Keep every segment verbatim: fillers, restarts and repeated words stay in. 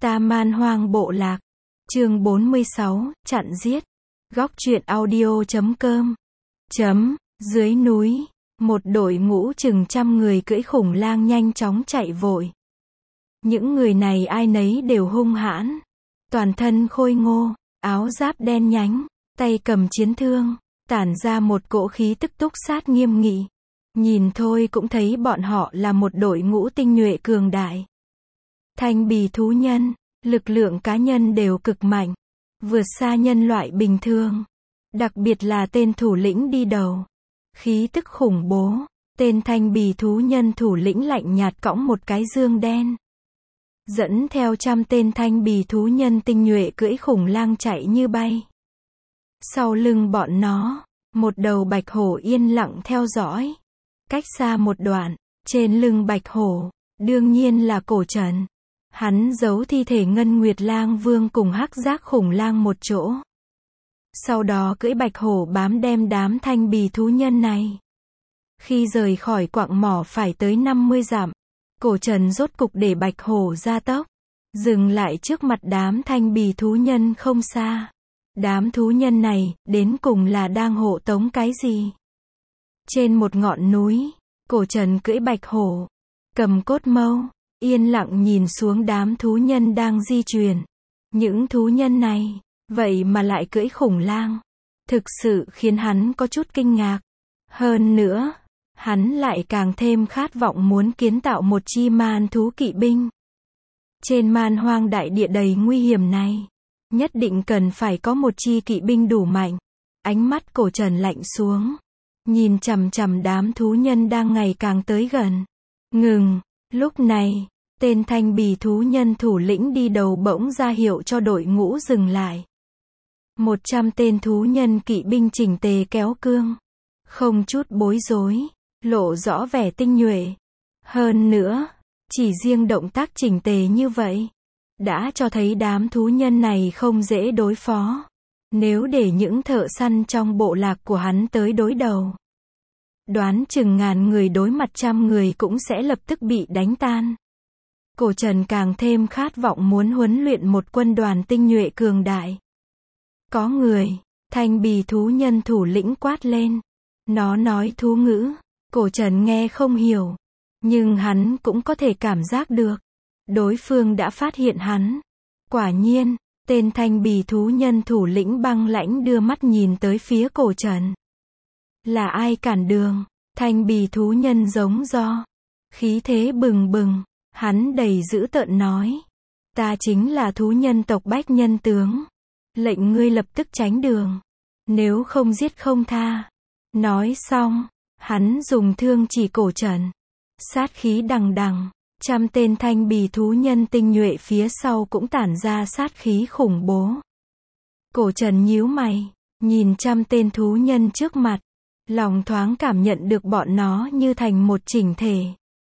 Ta Man Hoang Bộ Lạc. Chương bốn mươi sáu, chặn giết. Góc truyện audio chấm com. Chấm, dưới núi, một đội ngũ chừng trăm người cưỡi khủng lang nhanh chóng chạy vội. Những người này ai nấy đều hung hãn, toàn thân khôi ngô, áo giáp đen nhánh, tay cầm chiến thương, tản ra một cỗ khí tức túc sát nghiêm nghị. Nhìn thôi cũng thấy bọn họ là một đội ngũ tinh nhuệ cường đại. Thanh bì thú nhân, lực lượng cá nhân đều cực mạnh, vượt xa nhân loại bình thường. Đặc biệt là tên thủ lĩnh đi đầu, khí tức khủng bố. Tên thanh bì thú nhân thủ lĩnh lạnh nhạt cõng một cái dương đen, dẫn theo trăm tên thanh bì thú nhân tinh nhuệ cưỡi khủng lang chạy như bay. Sau lưng bọn nó, một đầu bạch hổ yên lặng theo dõi. Cách xa một đoạn, trên lưng bạch hổ, đương nhiên là Cổ Trần. Hắn giấu thi thể Ngân Nguyệt Lang Vương cùng hắc giác khủng lang một chỗ. Sau đó cưỡi bạch hổ bám đem đám thanh bì thú nhân này. Khi rời khỏi quặng mỏ phải tới năm mươi dặm, Cổ Trần rốt cục để bạch hổ ra tốc, dừng lại trước mặt đám thanh bì thú nhân không xa. Đám thú nhân này, đến cùng là đang hộ tống cái gì? Trên một ngọn núi, Cổ Trần cưỡi bạch hổ, cầm cốt mâu, yên lặng nhìn xuống đám thú nhân đang di chuyển. Những thú nhân này, vậy mà lại cưỡi khủng lang. Thực sự khiến hắn có chút kinh ngạc. Hơn nữa, hắn lại càng thêm khát vọng muốn kiến tạo một chi man thú kỵ binh. Trên man hoang đại địa đầy nguy hiểm này, nhất định cần phải có một chi kỵ binh đủ mạnh. Ánh mắt Cổ Trần lạnh xuống, nhìn chằm chằm đám thú nhân đang ngày càng tới gần. Ngừng, lúc này, tên thanh bì thú nhân thủ lĩnh đi đầu bỗng ra hiệu cho đội ngũ dừng lại. Một trăm tên thú nhân kỵ binh chỉnh tề kéo cương, không chút bối rối, lộ rõ vẻ tinh nhuệ. Hơn nữa, chỉ riêng động tác chỉnh tề như vậy, đã cho thấy đám thú nhân này không dễ đối phó. Nếu để những thợ săn trong bộ lạc của hắn tới đối đầu, đoán chừng ngàn người đối mặt trăm người cũng sẽ lập tức bị đánh tan. Cổ Trần càng thêm khát vọng muốn huấn luyện một quân đoàn tinh nhuệ cường đại. Có người, thanh bì thú nhân thủ lĩnh quát lên. Nó nói thú ngữ, Cổ Trần nghe không hiểu, nhưng hắn cũng có thể cảm giác được. Đối phương đã phát hiện hắn. Quả nhiên, tên thanh bì thú nhân thủ lĩnh băng lãnh đưa mắt nhìn tới phía Cổ Trần. Là ai cản đường? Thanh bì thú nhân giống do, khí thế bừng bừng, hắn đầy dữ tợn nói. Ta chính là thú nhân tộc Bách Nhân Tướng. Lệnh ngươi lập tức tránh đường, nếu không giết không tha. Nói xong, hắn dùng thương chỉ Cổ Trần. Sát khí đằng đằng, trăm tên thanh bì thú nhân tinh nhuệ phía sau cũng tản ra sát khí khủng bố. Cổ Trần nhíu mày, nhìn trăm tên thú nhân trước mặt, lòng thoáng cảm nhận được bọn nó như thành một chỉnh thể.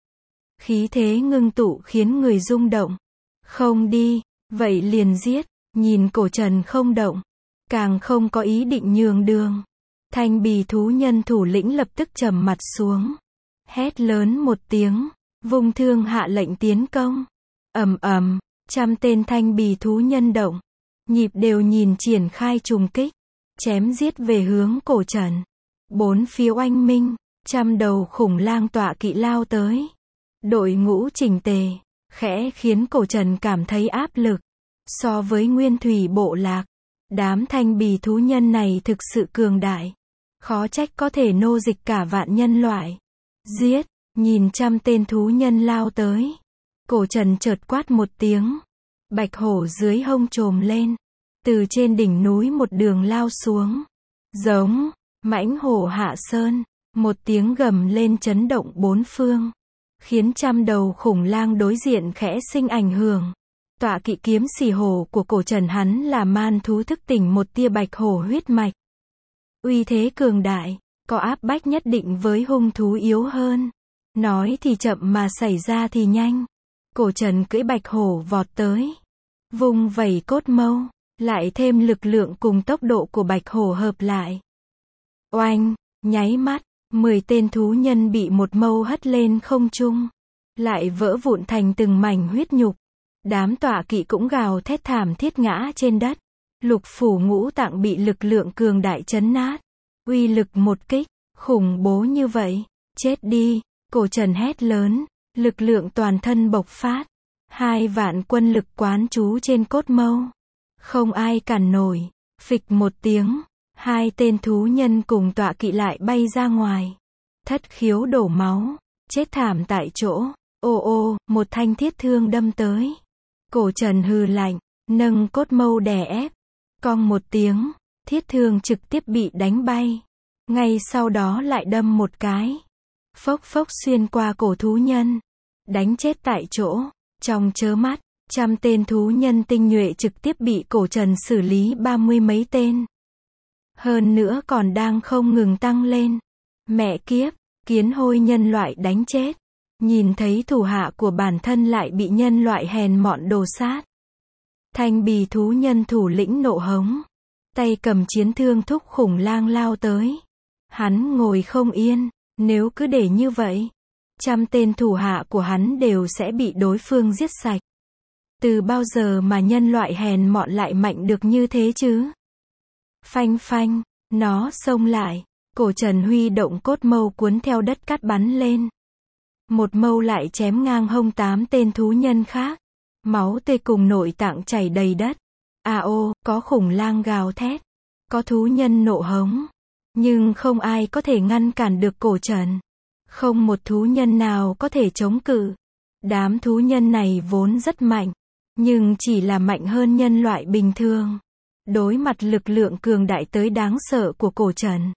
Khí thế ngưng tụ khiến người rung động. Không đi, vậy liền giết. Nhìn Cổ Trần không động, càng không có ý định nhường đường, thanh bì thú nhân thủ lĩnh lập tức trầm mặt xuống, hét lớn một tiếng, vung thương hạ lệnh tiến công. Ầm ầm, trăm tên thanh bì thú nhân động, nhịp đều nhìn triển khai trùng kích, chém giết về hướng Cổ Trần. Bốn phía oanh minh, trăm đầu khủng lang tọa kỵ lao tới. Đội ngũ chỉnh tề, khẽ khiến Cổ Trần cảm thấy áp lực. So với nguyên thủy bộ lạc, đám thanh bì thú nhân này thực sự cường đại. Khó trách có thể nô dịch cả vạn nhân loại. Giết, nhìn trăm tên thú nhân lao tới. Cổ Trần chợt quát một tiếng. Bạch hổ dưới hông trồm lên. Từ trên đỉnh núi một đường lao xuống. Giống, mãnh hổ hạ sơn. Một tiếng gầm lên chấn động bốn phương, khiến trăm đầu khủng lang đối diện khẽ sinh ảnh hưởng. Tọa kỵ kiếm xỉ hổ của Cổ Trần hắn là man thú thức tỉnh một tia bạch hổ huyết mạch. Uy thế cường đại, có áp bách nhất định với hung thú yếu hơn. Nói thì chậm mà xảy ra thì nhanh. Cổ Trần cưỡi bạch hổ vọt tới, vung vẩy cốt mâu, lại thêm lực lượng cùng tốc độ của bạch hổ hợp lại. Oanh, nháy mắt, mười tên thú nhân bị một mâu hất lên không trung, lại vỡ vụn thành từng mảnh huyết nhục. Đám tọa kỵ cũng gào thét thảm thiết ngã trên đất. Lục phủ ngũ tạng bị lực lượng cường đại chấn nát. Uy lực một kích, khủng bố như vậy. Chết đi, Cổ Trần hét lớn, lực lượng toàn thân bộc phát. Hai vạn quân lực quán trú trên cốt mâu. Không ai cản nổi. Phịch một tiếng, hai tên thú nhân cùng tọa kỵ lại bay ra ngoài. Thất khiếu đổ máu, chết thảm tại chỗ. Ô ô, một thanh thiết thương đâm tới. Cổ Trần hừ lạnh, nâng cốt mâu đè ép. Cong một tiếng, thiết thương trực tiếp bị đánh bay. Ngay sau đó lại đâm một cái. Phốc phốc xuyên qua cổ thú nhân. Đánh chết tại chỗ. Trong chớ mắt, trăm tên thú nhân tinh nhuệ trực tiếp bị Cổ Trần xử lý ba mươi mấy tên. Hơn nữa còn đang không ngừng tăng lên. Mẹ kiếp, kiến hôi nhân loại đánh chết. Nhìn thấy thủ hạ của bản thân lại bị nhân loại hèn mọn đồ sát. Thanh bì thú nhân thủ lĩnh nộ hống. Tay cầm chiến thương thúc khủng lang lao tới. Hắn ngồi không yên, nếu cứ để như vậy, trăm tên thủ hạ của hắn đều sẽ bị đối phương giết sạch. Từ bao giờ mà nhân loại hèn mọn lại mạnh được như thế chứ? Phanh phanh, nó xông lại. Cổ Trần huy động cốt mâu cuốn theo đất cát bắn lên. Một mâu lại chém ngang hông tám tên thú nhân khác. Máu tươi cùng nội tạng chảy đầy đất. À ô, có khủng lang gào thét. Có thú nhân nộ hống. Nhưng không ai có thể ngăn cản được Cổ Trần. Không một thú nhân nào có thể chống cự. Đám thú nhân này vốn rất mạnh. Nhưng chỉ là mạnh hơn nhân loại bình thường. Đối mặt lực lượng cường đại tới đáng sợ của Cổ Trần.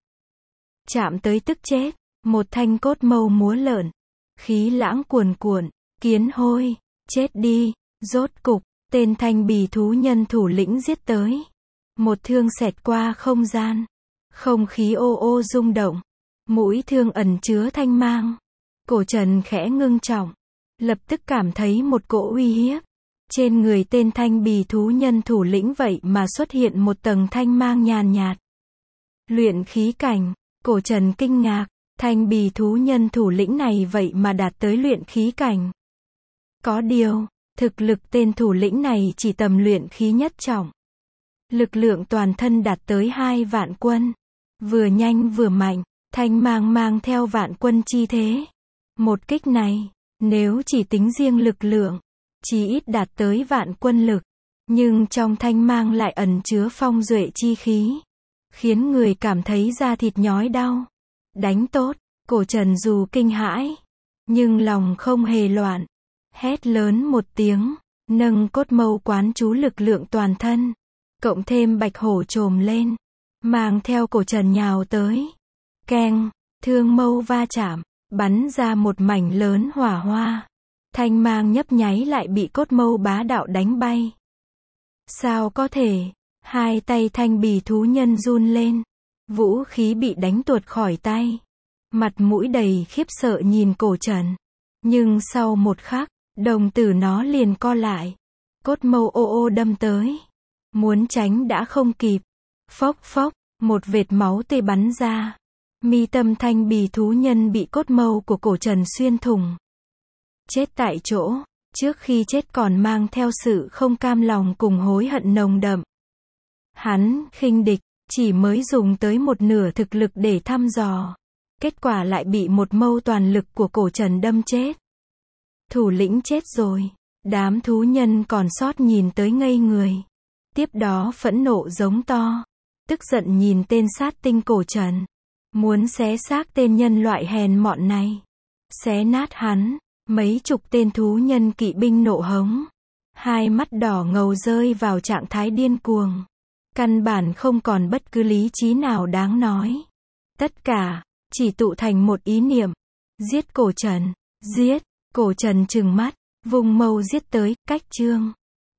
Chạm tới tức chết. Một thanh cốt mâu múa lợn. Khí lãng cuồn cuộn. Kiến hôi, chết đi. Rốt cục, tên thanh bì thú nhân thủ lĩnh giết tới. Một thương xẹt qua không gian. Không khí ô ô rung động. Mũi thương ẩn chứa thanh mang. Cổ Trần khẽ ngưng trọng. Lập tức cảm thấy một cỗ uy hiếp. Trên người tên thanh bì thú nhân thủ lĩnh vậy mà xuất hiện một tầng thanh mang nhàn nhạt. Luyện khí cảnh. Cổ Trần kinh ngạc. Thanh bì thú nhân thủ lĩnh này vậy mà đạt tới luyện khí cảnh. Có điều, thực lực tên thủ lĩnh này chỉ tầm luyện khí nhất trọng. Lực lượng toàn thân đạt tới hai vạn quân. Vừa nhanh vừa mạnh, thanh mang mang theo vạn quân chi thế. Một kích này, nếu chỉ tính riêng lực lượng, chỉ ít đạt tới vạn quân lực. Nhưng trong thanh mang lại ẩn chứa phong duệ chi khí. Khiến người cảm thấy da thịt nhói đau. Đánh tốt, Cổ Trần dù kinh hãi. Nhưng lòng không hề loạn. Hét lớn một tiếng, nâng cốt mâu quán chú lực lượng toàn thân. Cộng thêm bạch hổ trồm lên. Mang theo Cổ Trần nhào tới. Keng, thương mâu va chạm, bắn ra một mảnh lớn hỏa hoa. Thanh mang nhấp nháy lại bị cốt mâu bá đạo đánh bay. Sao có thể? Hai tay thanh bì thú nhân run lên. Vũ khí bị đánh tuột khỏi tay. Mặt mũi đầy khiếp sợ nhìn Cổ Trần. Nhưng sau một khắc, đồng tử nó liền co lại. Cốt mâu ô ô đâm tới. Muốn tránh đã không kịp. Phốc phốc, một vệt máu tươi bắn ra. Mi tâm thanh bì thú nhân bị cốt mâu của Cổ Trần xuyên thủng. Chết tại chỗ, trước khi chết còn mang theo sự không cam lòng cùng hối hận nồng đậm. Hắn, khinh địch, chỉ mới dùng tới một nửa thực lực để thăm dò. Kết quả lại bị một mâu toàn lực của Cổ Trần đâm chết. Thủ lĩnh chết rồi. Đám thú nhân còn sót nhìn tới ngây người. Tiếp đó phẫn nộ giống to. Tức giận nhìn tên sát tinh Cổ Trần. Muốn xé xác tên nhân loại hèn mọn này. Xé nát hắn. Mấy chục tên thú nhân kỵ binh nộ hống. Hai mắt đỏ ngầu rơi vào trạng thái điên cuồng. Căn bản không còn bất cứ lý trí nào đáng nói. Tất cả, chỉ tụ thành một ý niệm. Giết Cổ Trần. Giết. Cổ Trần trừng mắt. Vùng mâu giết tới, cách chương.